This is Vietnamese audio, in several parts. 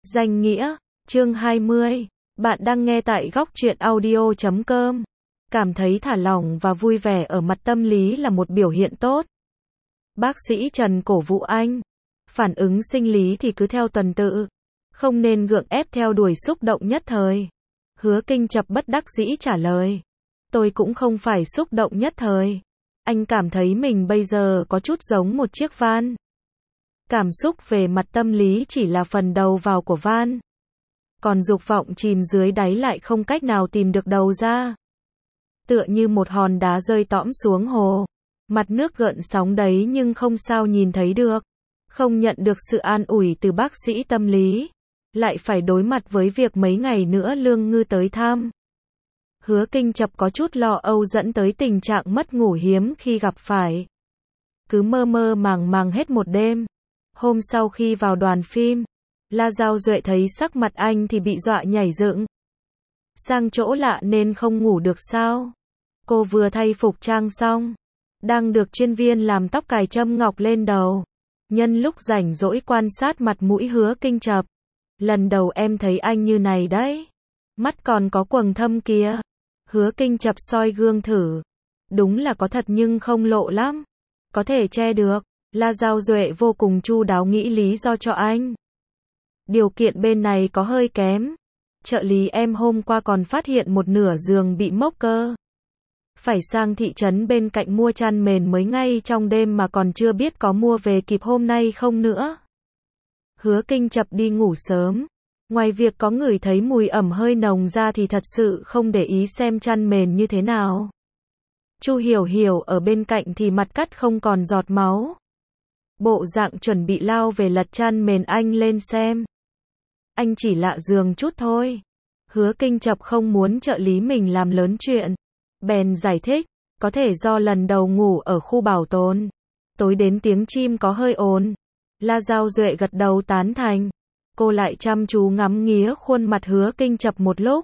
Danh nghĩa, chương 20. Bạn đang nghe tại góc truyện audio.com. Cảm thấy thả lỏng và vui vẻ ở mặt tâm lý là một biểu hiện tốt. Bác sĩ Trần cổ vũ anh. Phản ứng sinh lý thì cứ theo tuần tự. Không nên gượng ép theo đuổi xúc động nhất thời. Hứa Kinh Chập bất đắc dĩ trả lời. Tôi cũng không phải xúc động nhất thời. Anh cảm thấy mình bây giờ có chút giống một chiếc van. Cảm xúc về mặt tâm lý chỉ là phần đầu vào của van. Còn dục vọng chìm dưới đáy lại không cách nào tìm được đầu ra. Tựa như một hòn đá rơi tõm xuống hồ. Mặt nước gợn sóng đấy nhưng không sao nhìn thấy được. Không nhận được sự an ủi từ bác sĩ tâm lý. Lại phải đối mặt với việc mấy ngày nữa Lương Ngư tới thăm. Hứa Kinh Chập có chút lo âu dẫn tới tình trạng mất ngủ hiếm khi gặp phải. Cứ mơ mơ màng màng hết một đêm. Hôm sau khi vào đoàn phim, La Giao Duệ thấy sắc mặt anh thì bị dọa nhảy dựng. Sang chỗ lạ nên không ngủ được sao? Cô vừa thay phục trang xong, đang được chuyên viên làm tóc cài châm ngọc lên đầu. Nhân lúc rảnh rỗi quan sát mặt mũi Hứa Kinh Chập. Lần đầu em thấy anh như này đấy. Mắt còn có quầng thâm kia. Hứa Kinh Chập soi gương thử. Đúng là có thật nhưng không lộ lắm. Có thể che được. La Giao Duệ vô cùng chu đáo nghĩ lý do cho anh. Điều kiện bên này có hơi kém. Trợ lý em hôm qua còn phát hiện một nửa giường bị mốc cơ. Phải sang thị trấn bên cạnh mua chăn mền mới ngay trong đêm mà còn chưa biết có mua về kịp hôm nay không nữa. Hứa Kinh Chập đi ngủ sớm. Ngoài việc có ngửi thấy mùi ẩm hơi nồng ra thì thật sự không để ý xem chăn mền như thế nào. Chu Hiểu Hiểu ở bên cạnh thì mặt cắt không còn giọt máu. Bộ dạng chuẩn bị lao về lật chăn mền anh lên xem. Anh chỉ lạ giường chút thôi. Hứa Kinh Chập không muốn trợ lý mình làm lớn chuyện. Bèn giải thích, có thể do lần đầu ngủ ở khu bảo tồn. Tối đến tiếng chim có hơi ồn. La Giao Duệ gật đầu tán thành. Cô lại chăm chú ngắm nghía khuôn mặt Hứa Kinh Chập một lúc.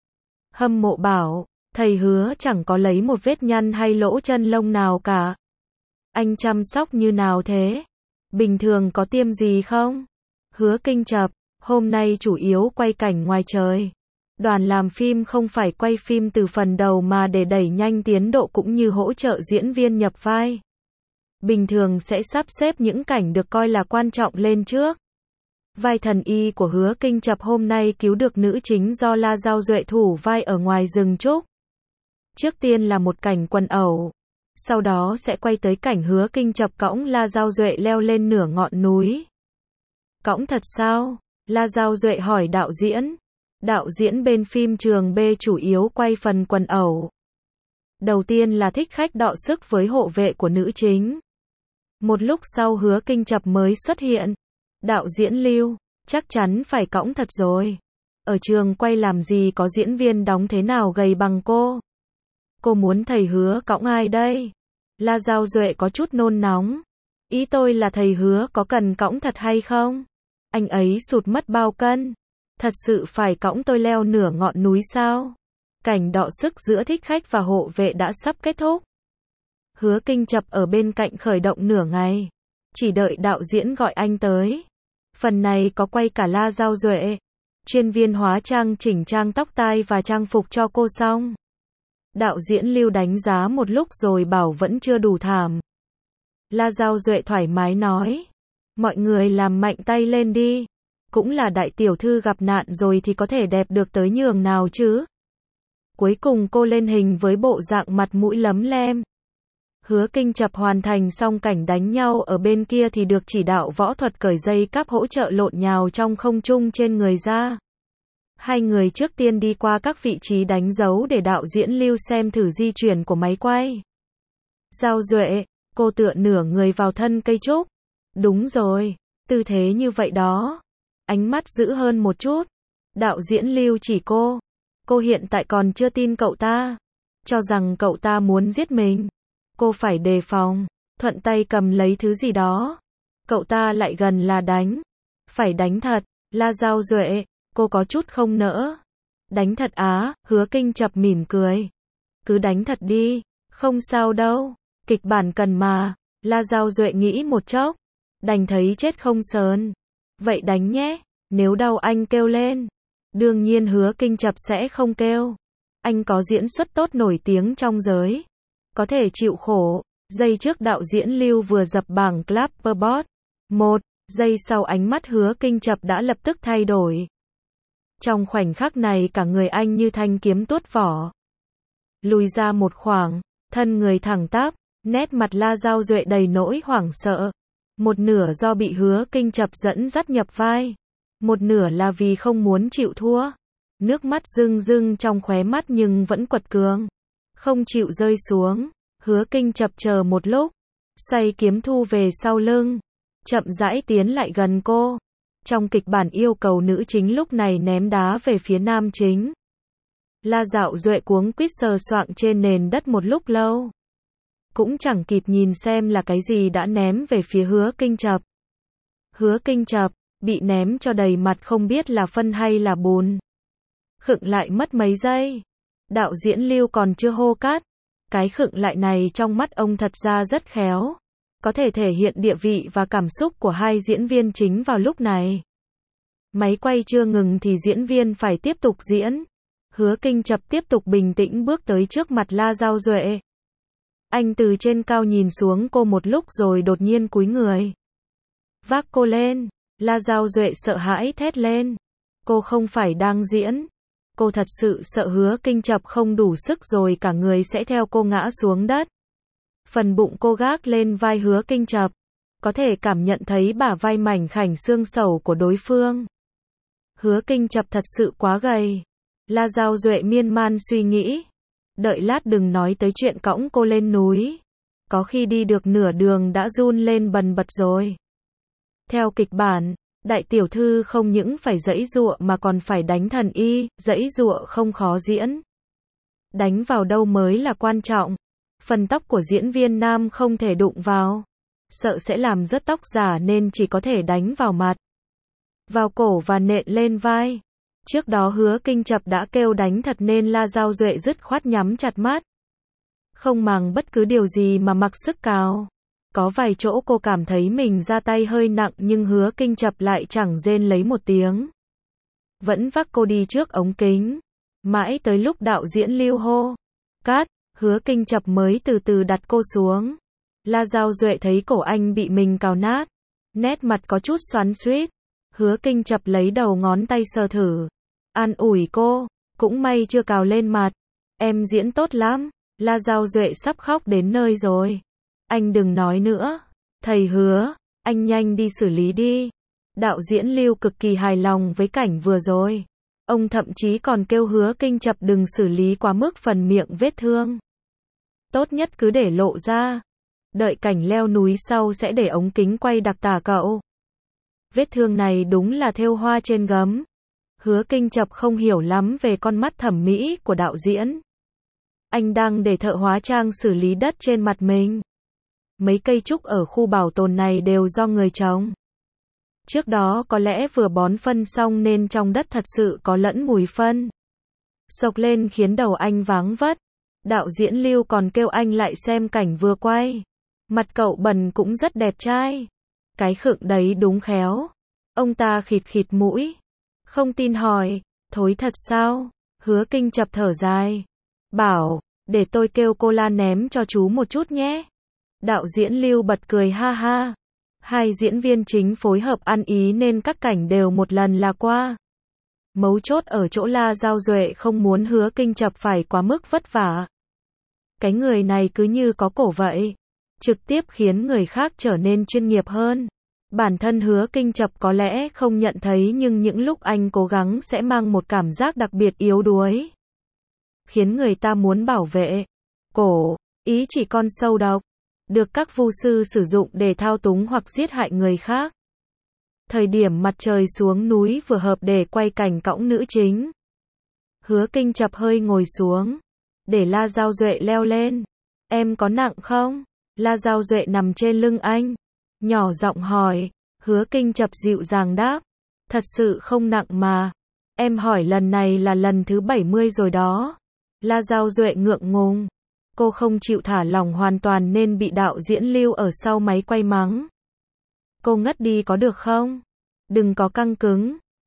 Hâm mộ bảo, thầy Hứa chẳng có lấy một vết nhăn hay lỗ chân lông nào cả. Anh chăm sóc như nào thế? Bình thường có tiêm gì không? Hứa Kinh Chập, hôm nay chủ yếu quay cảnh ngoài trời. Đoàn làm phim không phải quay phim từ phần đầu mà để đẩy nhanh tiến độ cũng như hỗ trợ diễn viên nhập vai. Bình thường sẽ sắp xếp những cảnh được coi là quan trọng lên trước. Vai thần y của Hứa Kinh Chập hôm nay cứu được nữ chính do La Giao Duệ thủ vai ở ngoài rừng trúc. Trước tiên là một cảnh quần ẩu. Sau đó sẽ quay tới cảnh Hứa Kinh Chập cõng La Giao Duệ leo lên nửa ngọn núi. Cõng thật sao? La Giao Duệ hỏi đạo diễn. Đạo diễn bên phim Trường B chủ yếu quay phần quần ẩu. Đầu tiên là thích khách đọ sức với hộ vệ của nữ chính. Một lúc sau Hứa Kinh Chập mới xuất hiện. Đạo diễn Lưu, chắc chắn phải cõng thật rồi. Ở trường quay làm gì có diễn viên đóng thế nào gầy bằng cô. Cô muốn thầy Hứa cõng ai đây? La Giao Duệ có chút nôn nóng. Ý tôi là thầy Hứa có cần cõng thật hay không? Anh ấy sụt mất bao cân? Thật sự phải cõng tôi leo nửa ngọn núi sao? Cảnh đọ sức giữa thích khách và hộ vệ đã sắp kết thúc. Hứa Kinh Chập ở bên cạnh khởi động nửa ngày. Chỉ đợi đạo diễn gọi anh tới. Phần này có quay cả La Giao Duệ. Chuyên viên hóa trang chỉnh trang tóc tai và trang phục cho cô xong. Đạo diễn Lưu đánh giá một lúc rồi bảo vẫn chưa đủ thảm. La Giao Duệ thoải mái nói. Mọi người làm mạnh tay lên đi. Cũng là đại tiểu thư gặp nạn rồi thì có thể đẹp được tới nhường nào chứ. Cuối cùng cô lên hình với bộ dạng mặt mũi lấm lem. Hứa Kinh Chập hoàn thành xong cảnh đánh nhau ở bên kia thì được chỉ đạo võ thuật cởi dây cáp hỗ trợ lộn nhào trong không trung trên người ra. Hai người trước tiên đi qua các vị trí đánh dấu để đạo diễn Lưu xem thử di chuyển của máy quay. Giao Duệ, cô tựa nửa người vào thân cây trúc. Đúng rồi, tư thế như vậy đó. Ánh mắt dữ hơn một chút. Đạo diễn Lưu chỉ cô. Cô hiện tại còn chưa tin cậu ta. Cho rằng cậu ta muốn giết mình. Cô phải đề phòng. Thuận tay cầm lấy thứ gì đó. Cậu ta lại gần là đánh. Phải đánh thật. La Giao Duệ, cô có chút không nỡ. Đánh thật á? Hứa Kinh Chập mỉm cười. Cứ đánh thật đi. Không sao đâu. Kịch bản cần mà. La Giao Duệ nghĩ một chốc. Đành thấy chết không sờn. Vậy đánh nhé. Nếu đau anh kêu lên. Đương nhiên Hứa Kinh Chập sẽ không kêu. Anh có diễn xuất tốt nổi tiếng trong giới. Có thể chịu khổ. Giây trước đạo diễn Lưu vừa dập bảng Clapperboard. 1 giây sau ánh mắt Hứa Kinh Chập đã lập tức thay đổi. Trong khoảnh khắc này cả người anh như thanh kiếm tuốt vỏ. Lùi ra một khoảng, thân người thẳng tắp, nét mặt La Dao Duệ đầy nỗi hoảng sợ. Một nửa do bị Hứa Kinh Chập dẫn dắt nhập vai. Một nửa là vì không muốn chịu thua. Nước mắt rưng rưng trong khóe mắt nhưng vẫn quật cường. Không chịu rơi xuống. Hứa Kinh Chập chờ một lúc. Xoay kiếm thu về sau lưng. Chậm rãi tiến lại gần cô. Trong kịch bản yêu cầu nữ chính lúc này ném đá về phía nam chính. La Dao Duệ cuống quýt sờ soạng trên nền đất một lúc lâu. Cũng chẳng kịp nhìn xem là cái gì đã ném về phía Hứa Kinh Chập. Hứa Kinh Chập bị ném cho đầy mặt không biết là phân hay là bùn. Khựng lại mất mấy giây. Đạo diễn Lưu còn chưa hô cắt. Cái khựng lại này trong mắt ông thật ra rất khéo. Có thể thể hiện địa vị và cảm xúc của hai diễn viên chính vào lúc này. Máy quay chưa ngừng thì diễn viên phải tiếp tục diễn. Hứa Kinh Chập tiếp tục bình tĩnh bước tới trước mặt La Dao Duệ. Anh từ trên cao nhìn xuống cô một lúc rồi đột nhiên cúi người. Vác cô lên. La Dao Duệ sợ hãi thét lên. Cô không phải đang diễn. Cô thật sự sợ Hứa Kinh Chập không đủ sức rồi cả người sẽ theo cô ngã xuống đất. Phần bụng cô gác lên vai Hứa Kinh Chập. Có thể cảm nhận thấy bả vai mảnh khảnh xương sầu của đối phương. Hứa Kinh Chập thật sự quá gầy. La Dao Duệ miên man suy nghĩ. Đợi lát đừng nói tới chuyện cõng cô lên núi. Có khi đi được nửa đường đã run lên bần bật rồi. Theo kịch bản, đại tiểu thư không những phải giãy giụa mà còn phải đánh thần y, giãy giụa không khó diễn. Đánh vào đâu mới là quan trọng. Phần tóc của diễn viên nam không thể đụng vào. Sợ sẽ làm rớt tóc giả nên chỉ có thể đánh vào mặt, vào cổ và nện lên vai. Trước đó Hứa Kinh Chập đã kêu đánh thật nên La Dao Duệ dứt khoát nhắm chặt mắt. Không màng bất cứ điều gì mà mặc sức cào. Có vài chỗ cô cảm thấy mình ra tay hơi nặng nhưng Hứa Kinh Chập lại chẳng rên lấy một tiếng. Vẫn vác cô đi trước ống kính. Mãi tới lúc đạo diễn Lưu hô cắt, Hứa Kinh Chập mới từ từ đặt cô xuống. La Dao Duệ thấy cổ anh bị mình cào nát. Nét mặt có chút xoắn xuýt. Hứa Kinh Chập lấy đầu ngón tay sờ thử. An ủi cô. Cũng may chưa cào lên mặt. Em diễn tốt lắm. La Dao Duệ sắp khóc đến nơi rồi. Anh đừng nói nữa. Thầy Hứa, anh nhanh đi xử lý đi. Đạo diễn Lưu cực kỳ hài lòng với cảnh vừa rồi. Ông thậm chí còn kêu Hứa Kinh Chập đừng xử lý quá mức phần miệng vết thương. Tốt nhất cứ để lộ ra. Đợi cảnh leo núi sau sẽ để ống kính quay đặc tả cậu. Vết thương này đúng là thêu hoa trên gấm. Hứa Kinh Chập không hiểu lắm về con mắt thẩm mỹ của đạo diễn. Anh đang để thợ hóa trang xử lý đất trên mặt mình. Mấy cây trúc ở khu bảo tồn này đều do người trồng. Trước đó có lẽ vừa bón phân xong nên trong đất thật sự có lẫn mùi phân. Sộc lên khiến đầu anh váng vất. Đạo diễn Lưu còn kêu anh lại xem cảnh vừa quay. Mặt cậu bần cũng rất đẹp trai. Cái khựng đấy đúng khéo. Ông ta khịt khịt mũi. Không tin hỏi, thối thật sao? Hứa Kinh Chập thở dài. Bảo, để tôi kêu cô La ném cho chú một chút nhé. Đạo diễn Lưu bật cười ha ha. Hai diễn viên chính phối hợp ăn ý nên các cảnh đều một lần là qua. Mấu chốt ở chỗ La Dao Duệ không muốn Hứa Kinh Chập phải quá mức vất vả. Cái người này cứ như có cổ vậy. Trực tiếp khiến người khác trở nên chuyên nghiệp hơn. Bản thân Hứa Kinh Chập có lẽ không nhận thấy nhưng những lúc anh cố gắng sẽ mang một cảm giác đặc biệt yếu đuối. Khiến người ta muốn bảo vệ. Cổ, ý chỉ con sâu độc. Được các vu sư sử dụng để thao túng hoặc giết hại người khác. Thời điểm mặt trời xuống núi vừa hợp để quay cảnh cõng nữ chính. Hứa Kinh Chập hơi ngồi xuống. Để La Dao Duệ leo lên. Em có nặng không? La Dao Duệ nằm trên lưng anh. Nhỏ giọng hỏi. Hứa Kinh Chập dịu dàng đáp. Thật sự không nặng mà. Em hỏi lần này là lần thứ 70 rồi đó. La Dao Duệ ngượng ngùng. Cô không chịu thả lỏng hoàn toàn nên bị đạo diễn Lưu ở sau máy quay mắng. Cô ngất đi có được không? Đừng có căng cứng.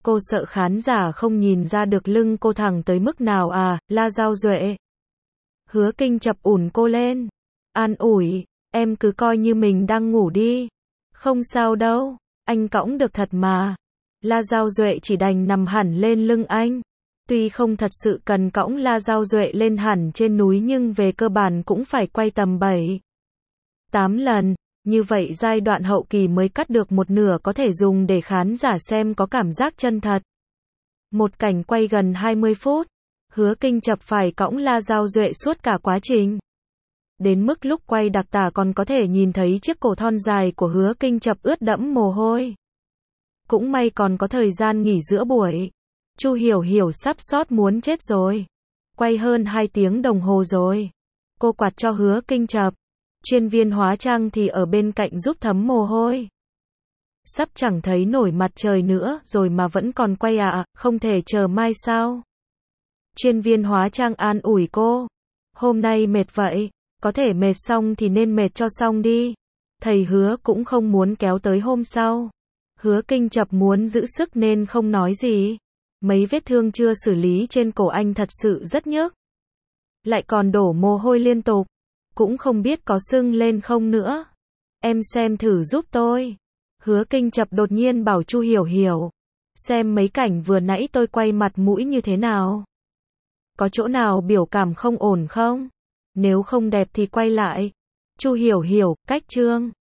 Cô sợ khán giả không nhìn ra được lưng cô thẳng tới mức nào à, La Giao Duệ. Hứa Kinh chập ủn cô lên. An ủi, em cứ coi như mình đang ngủ đi. Không sao đâu, anh cõng được thật mà. La Giao Duệ chỉ đành nằm hẳn lên lưng anh. Tuy không thật sự cần cõng La Giao Duệ lên hẳn trên núi nhưng về cơ bản cũng phải quay tầm 7-8 lần. Như vậy giai đoạn hậu kỳ mới cắt được một nửa có thể dùng để khán giả xem có cảm giác chân thật. Một cảnh quay gần 20 phút. Hứa Kinh chập phải cõng La Giao Duệ suốt cả quá trình. Đến mức lúc quay đặc tả còn có thể nhìn thấy chiếc cổ thon dài của Hứa Kinh chập ướt đẫm mồ hôi. Cũng may còn có thời gian nghỉ giữa buổi. Chu Hiểu Hiểu sắp sót muốn chết rồi. Quay hơn 2 tiếng đồng hồ rồi. Cô quạt cho Hứa Kinh chập. Chuyên viên hóa trang thì ở bên cạnh giúp thấm mồ hôi. Sắp chẳng thấy nổi mặt trời nữa rồi mà vẫn còn quay à, không thể chờ mai sao? Chuyên viên hóa trang an ủi cô. Hôm nay mệt vậy, có thể mệt xong thì nên mệt cho xong đi. Thầy Hứa cũng không muốn kéo tới hôm sau. Hứa Kinh chập muốn giữ sức nên không nói gì. Mấy vết thương chưa xử lý trên cổ anh thật sự rất nhức. Lại còn đổ mồ hôi liên tục. Cũng không biết có sưng lên không nữa. Em xem thử giúp tôi. Hứa Kinh chập đột nhiên bảo Chu Hiểu Hiểu. Xem mấy cảnh vừa nãy tôi quay mặt mũi như thế nào. Có chỗ nào biểu cảm không ổn không? Nếu không đẹp thì quay lại. Chu Hiểu Hiểu, cách chương.